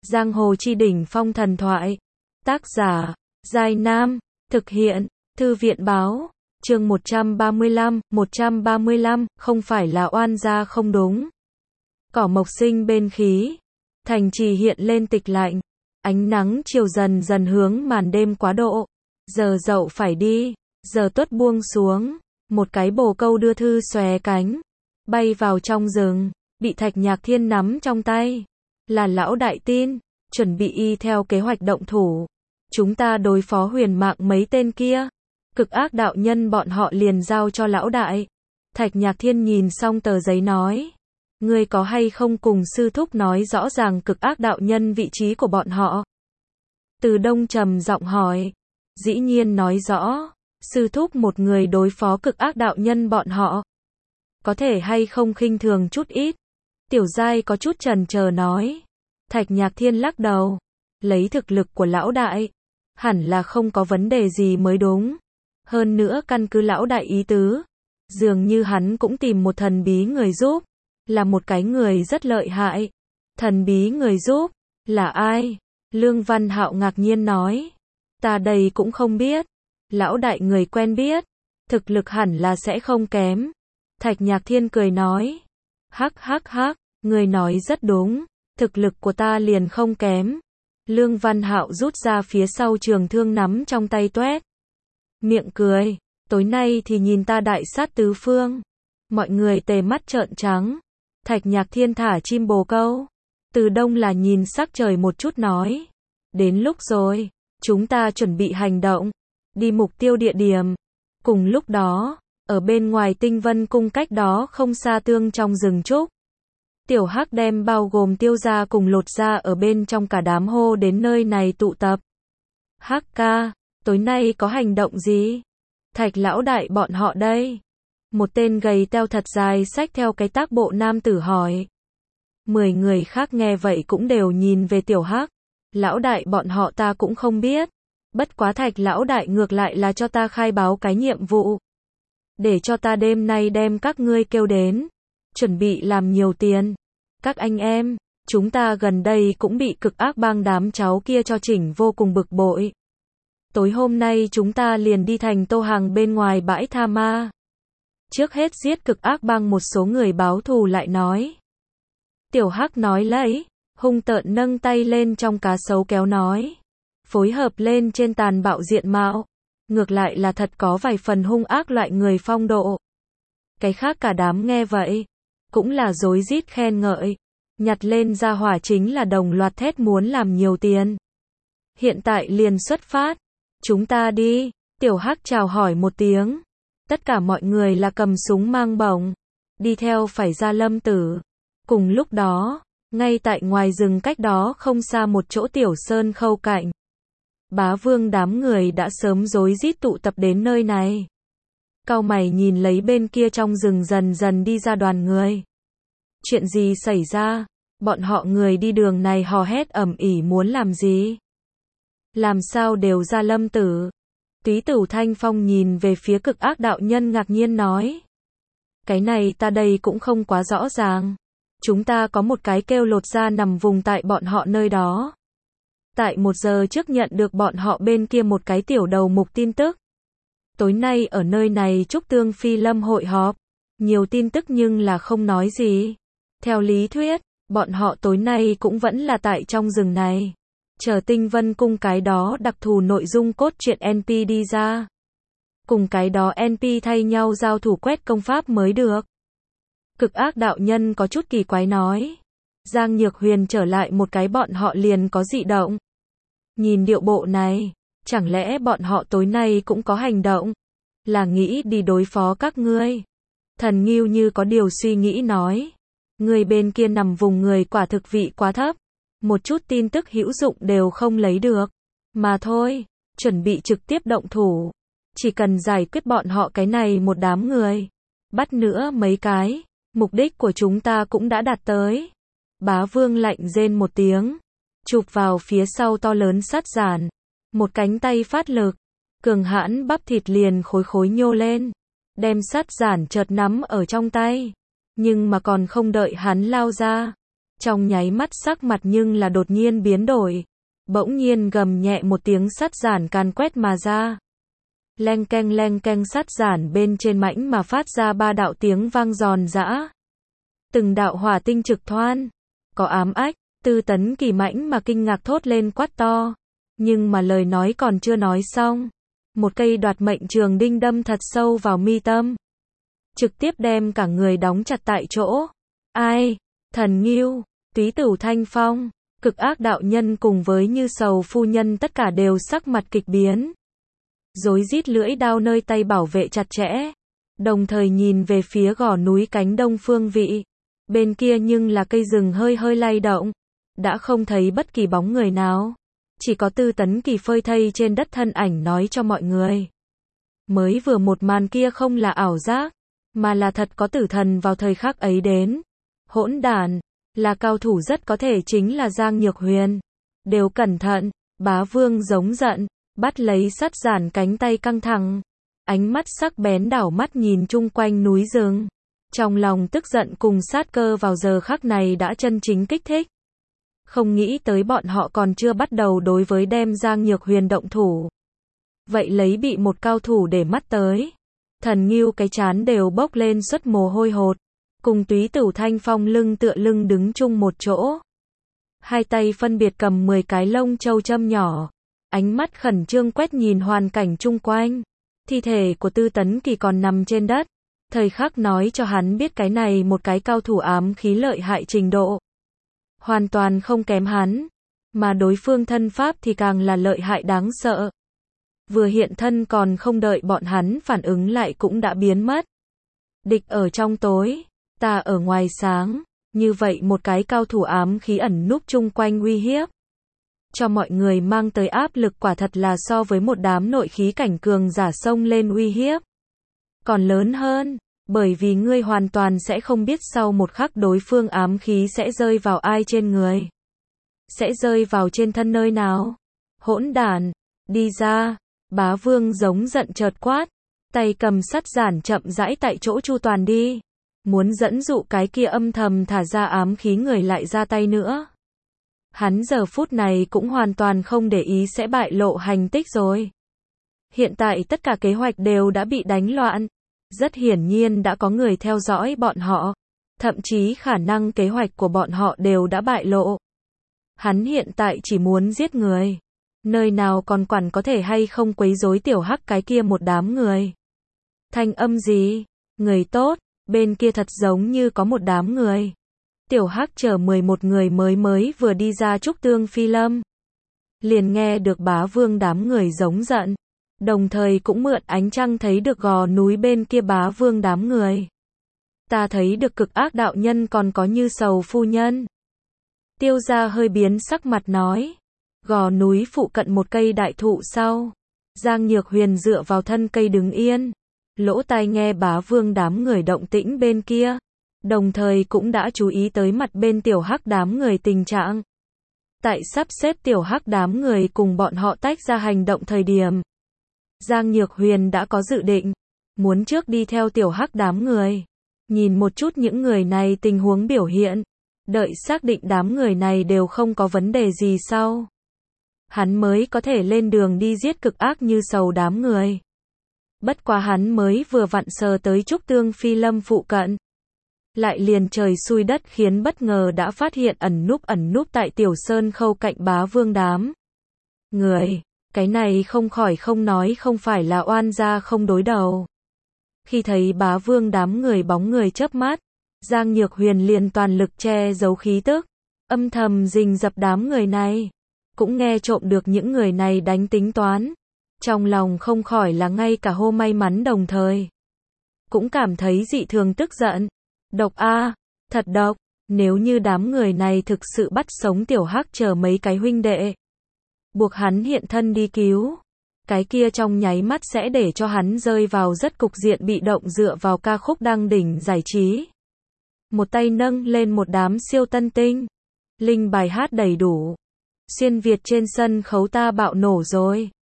Giang hồ chi đỉnh phong thần thoại. Tác giả, Giai Nam. Thực hiện, Thư viện báo. Chương 135, không phải là oan gia không đúng. Cỏ mộc sinh bên khí. Thành trì hiện lên tịch lạnh. Ánh nắng chiều dần dần hướng màn đêm quá độ. Giờ dậu phải đi. Giờ tuất buông xuống. Một cái bồ câu đưa thư xòe cánh. Bay vào trong rừng. Bị Thạch Nhạc Thiên nắm trong tay. Là lão đại tin. Chuẩn bị y theo kế hoạch động thủ. Chúng ta đối phó huyền mạng mấy tên kia. Cực ác đạo nhân bọn họ liền giao cho lão đại. Thạch Nhạc Thiên nhìn xong tờ giấy nói. Ngươi có hay không cùng sư thúc nói rõ ràng cực ác đạo nhân vị trí của bọn họ? Từ Đông trầm giọng hỏi. Dĩ nhiên nói rõ. Sư thúc một người đối phó cực ác đạo nhân bọn họ. Có thể hay không khinh thường chút ít? Tiểu Giai có chút chần chờ nói. Thạch Nhạc Thiên lắc đầu. Lấy thực lực của lão đại. Hẳn là không có vấn đề gì mới đúng. Hơn nữa căn cứ lão đại ý tứ. Dường như hắn cũng tìm một thần bí người giúp. Là một cái người rất lợi hại. Thần bí người giúp. Là ai? Lương Văn Hạo ngạc nhiên nói. Ta đây cũng không biết. Lão đại người quen biết. Thực lực hẳn là sẽ không kém. Thạch Nhạc Thiên cười nói. Hắc, người nói rất đúng. Thực lực của ta liền không kém. Lương Văn Hạo rút ra phía sau trường thương nắm trong tay toét. Miệng cười. Tối nay thì nhìn ta đại sát tứ phương. Mọi người tề mắt trợn trắng. Thạch Nhạc Thiên thả chim bồ câu. Từ Đông là nhìn sắc trời một chút nói. Đến lúc rồi. Chúng ta chuẩn bị hành động. Đi mục tiêu địa điểm. Cùng lúc đó, ở bên ngoài Tinh Vân Cung cách đó không xa tương trong rừng trúc. Tiểu Hắc đem bao gồm Tiêu gia cùng Lột gia ở bên trong cả đám hô đến nơi này tụ tập. Hắc ca, tối nay có hành động gì? Thạch lão đại bọn họ đây. Một tên gầy teo thật dài xách theo cái tác bộ nam tử hỏi. 10 người khác nghe vậy cũng đều nhìn về Tiểu Hắc. Lão đại bọn họ ta cũng không biết. Bất quá Thạch lão đại ngược lại là cho ta khai báo cái nhiệm vụ. Để cho ta đêm nay đem các ngươi kêu đến. Chuẩn bị làm nhiều tiền. Các anh em, chúng ta gần đây cũng bị cực ác bang đám cháu kia cho chỉnh vô cùng bực bội. Tối hôm nay chúng ta liền đi thành Tô Hàng bên ngoài bãi tha ma. Trước hết giết cực ác bang một số người báo thù lại nói. Tiểu Hắc nói lấy, hung tợn nâng tay lên trong cá sấu kéo nói. Phối hợp lên trên tàn bạo diện mạo. Ngược lại là thật có vài phần hung ác loại người phong độ. Cái khác cả đám nghe vậy. Cũng là rối rít khen ngợi. Nhặt lên ra hỏa chính là đồng loạt thét muốn làm nhiều tiền. Hiện tại liền xuất phát. Chúng ta đi. Tiểu Hắc chào hỏi một tiếng. Tất cả mọi người là cầm súng mang bổng. Đi theo phải ra Lâm Tử. Cùng lúc đó, ngay tại ngoài rừng cách đó không xa một chỗ tiểu sơn khâu cạnh. Bá Vương đám người đã sớm rối rít tụ tập đến nơi này. Cau mày nhìn lấy bên kia trong rừng dần dần đi ra đoàn người. Chuyện gì xảy ra? Bọn họ người đi đường này hò hét ầm ĩ muốn làm gì? Làm sao đều ra Lâm Tử? Túy Tử Thanh Phong nhìn về phía cực ác đạo nhân ngạc nhiên nói. Cái này ta đây cũng không quá rõ ràng. Chúng ta có một cái kêu Lột gia nằm vùng tại bọn họ nơi đó. Tại 1 giờ trước nhận được bọn họ bên kia một cái tiểu đầu mục tin tức. Tối nay ở nơi này Trúc Tương Phi Lâm hội họp. Nhiều tin tức nhưng là không nói gì. Theo lý thuyết, bọn họ tối nay cũng vẫn là tại trong rừng này. Chờ Tinh Vân Cung cái đó đặc thù nội dung cốt truyện NP đi ra. Cùng cái đó NP thay nhau giao thủ quét công pháp mới được. Cực ác đạo nhân có chút kỳ quái nói. Giang Nhược Huyền trở lại một cái bọn họ liền có dị động. Nhìn điệu bộ này, chẳng lẽ bọn họ tối nay cũng có hành động? Là nghĩ đi đối phó các ngươi? Thần Ngưu như có điều suy nghĩ nói. Người bên kia nằm vùng người quả thực vị quá thấp. Một chút tin tức hữu dụng đều không lấy được. Mà thôi, chuẩn bị trực tiếp động thủ. Chỉ cần giải quyết bọn họ cái này một đám người. Bắt nữa mấy cái. Mục đích của chúng ta cũng đã đạt tới. Bá Vương lạnh rên một tiếng. Chụp vào phía sau to lớn sắt giản. Một cánh tay phát lực. Cường hãn bắp thịt liền khối khối nhô lên. Đem sắt giản chợt nắm ở trong tay. Nhưng mà còn không đợi hắn lao ra. Trong nháy mắt sắc mặt nhưng là đột nhiên biến đổi. Bỗng nhiên gầm nhẹ một tiếng sắt giản càn quét mà ra. Leng keng sắt giản bên trên mãnh mà phát ra 3 đạo tiếng vang giòn giã. Từng đạo hỏa tinh trực thoan. Có ám ách, Tư Tấn Kỳ mãnh mà kinh ngạc thốt lên quát to. Nhưng mà lời nói còn chưa nói xong. Một cây đoạt mệnh trường đinh đâm thật sâu vào mi tâm. Trực tiếp đem cả người đóng chặt tại chỗ. Ai? Thần Ngưu, Túy Tửu Thanh Phong, Cực Ác đạo nhân cùng với Như Sầu phu nhân tất cả đều sắc mặt kịch biến. Rối rít lưỡi đao nơi tay bảo vệ chặt chẽ. Đồng thời nhìn về phía gò núi cánh đông phương vị. Bên kia nhưng là cây rừng hơi hơi lay động. Đã không thấy bất kỳ bóng người nào. Chỉ có Tư Tấn Kỳ phơi thây trên đất thân ảnh nói cho mọi người. Mới vừa một màn kia không là ảo giác, mà là thật có tử thần vào thời khắc ấy đến. Hỗn đản, là cao thủ rất có thể chính là Giang Nhược Huyền. Đều cẩn thận, Bá Vương giống giận, bắt lấy sắt giản cánh tay căng thẳng. Ánh mắt sắc bén đảo mắt nhìn chung quanh núi rừng. Trong lòng tức giận cùng sát cơ vào giờ khắc này đã chân chính kích thích. Không nghĩ tới bọn họ còn chưa bắt đầu đối với đem Giang Nhược Huyền động thủ. Vậy lấy bị một cao thủ để mắt tới. Thần Ngưu cái chán đều bốc lên xuất mồ hôi hột. Cùng Túy Tửu Thanh Phong lưng tựa lưng đứng chung một chỗ. Hai tay phân biệt cầm 10 cái lông châu châm nhỏ. Ánh mắt khẩn trương quét nhìn hoàn cảnh chung quanh. Thi thể của Tư Tấn Kỳ còn nằm trên đất. Thời khắc nói cho hắn biết cái này một cái cao thủ ám khí lợi hại trình độ. Hoàn toàn không kém hắn. Mà đối phương thân pháp thì càng là lợi hại đáng sợ. Vừa hiện thân còn không đợi bọn hắn phản ứng lại cũng đã biến mất. Địch ở trong tối, ta ở ngoài sáng. Như vậy một cái cao thủ ám khí ẩn núp chung quanh uy hiếp. Cho mọi người mang tới áp lực quả thật là so với một đám nội khí cảnh cường giả xông lên uy hiếp. Còn lớn hơn, bởi vì ngươi hoàn toàn sẽ không biết sau một khắc đối phương ám khí sẽ rơi vào ai trên người. Sẽ rơi vào trên thân nơi nào. Hỗn đản, đi ra. Bá Vương giống giận chợt quát. Tay cầm sắt giản chậm rãi tại chỗ chu toàn đi. Muốn dẫn dụ cái kia âm thầm thả ra ám khí người lại ra tay nữa. Hắn giờ phút này cũng hoàn toàn không để ý sẽ bại lộ hành tích rồi. Hiện tại tất cả kế hoạch đều đã bị đánh loạn. Rất hiển nhiên đã có người theo dõi bọn họ. Thậm chí khả năng kế hoạch của bọn họ đều đã bại lộ. Hắn hiện tại chỉ muốn giết người. Nơi nào còn quản có thể hay không quấy rối tiểu hắc cái kia một đám người. Thanh âm gì? Người tốt, bên kia thật giống như có một đám người. Tiểu hắc chờ 11 người mới vừa đi ra trúc tương phi lâm. Liền nghe được Bá Vương đám người giống giận. Đồng thời cũng mượn ánh trăng thấy được gò núi bên kia Bá Vương đám người. Ta thấy được Cực Ác đạo nhân còn có Như Sầu phu nhân. Tiêu Gia hơi biến sắc mặt nói. Gò núi phụ cận một cây đại thụ sau. Giang Nhược Huyền dựa vào thân cây đứng yên. Lỗ tai nghe Bá Vương đám người động tĩnh bên kia. Đồng thời cũng đã chú ý tới mặt bên tiểu hắc đám người tình trạng. Tại sắp xếp tiểu hắc đám người cùng bọn họ tách ra hành động thời điểm. Giang Nhược Huyền đã có dự định. Muốn trước đi theo tiểu hắc đám người. Nhìn một chút những người này tình huống biểu hiện. Đợi xác định đám người này đều không có vấn đề gì sau. Hắn mới có thể lên đường đi giết Cực Ác Như Sầu đám người. Bất quá hắn mới vừa vặn sờ tới trúc tương phi lâm phụ cận. Lại liền trời xui đất khiến bất ngờ đã phát hiện ẩn núp tại tiểu sơn khâu cạnh Bá Vương đám người. Cái này không khỏi không nói không phải là oan gia không đối đầu. Khi thấy Bá Vương đám người bóng người chớp mắt, Giang Nhược Huyền liền toàn lực che giấu khí tức, âm thầm rình rập đám người này. Cũng nghe trộm được những người này đánh tính toán. Trong lòng không khỏi là ngay cả hô may mắn đồng thời. Cũng cảm thấy dị thường tức giận. Độc a, thật độc, nếu như đám người này thực sự bắt sống tiểu hắc chờ mấy cái huynh đệ. Buộc hắn hiện thân đi cứu. Cái kia trong nháy mắt sẽ để cho hắn rơi vào rất cục diện bị động dựa vào ca khúc đăng đỉnh giải trí. Một tay nâng lên một đám siêu tân tinh. Linh bài hát đầy đủ. Xuyên Việt trên sân khấu ta bạo nổ rồi.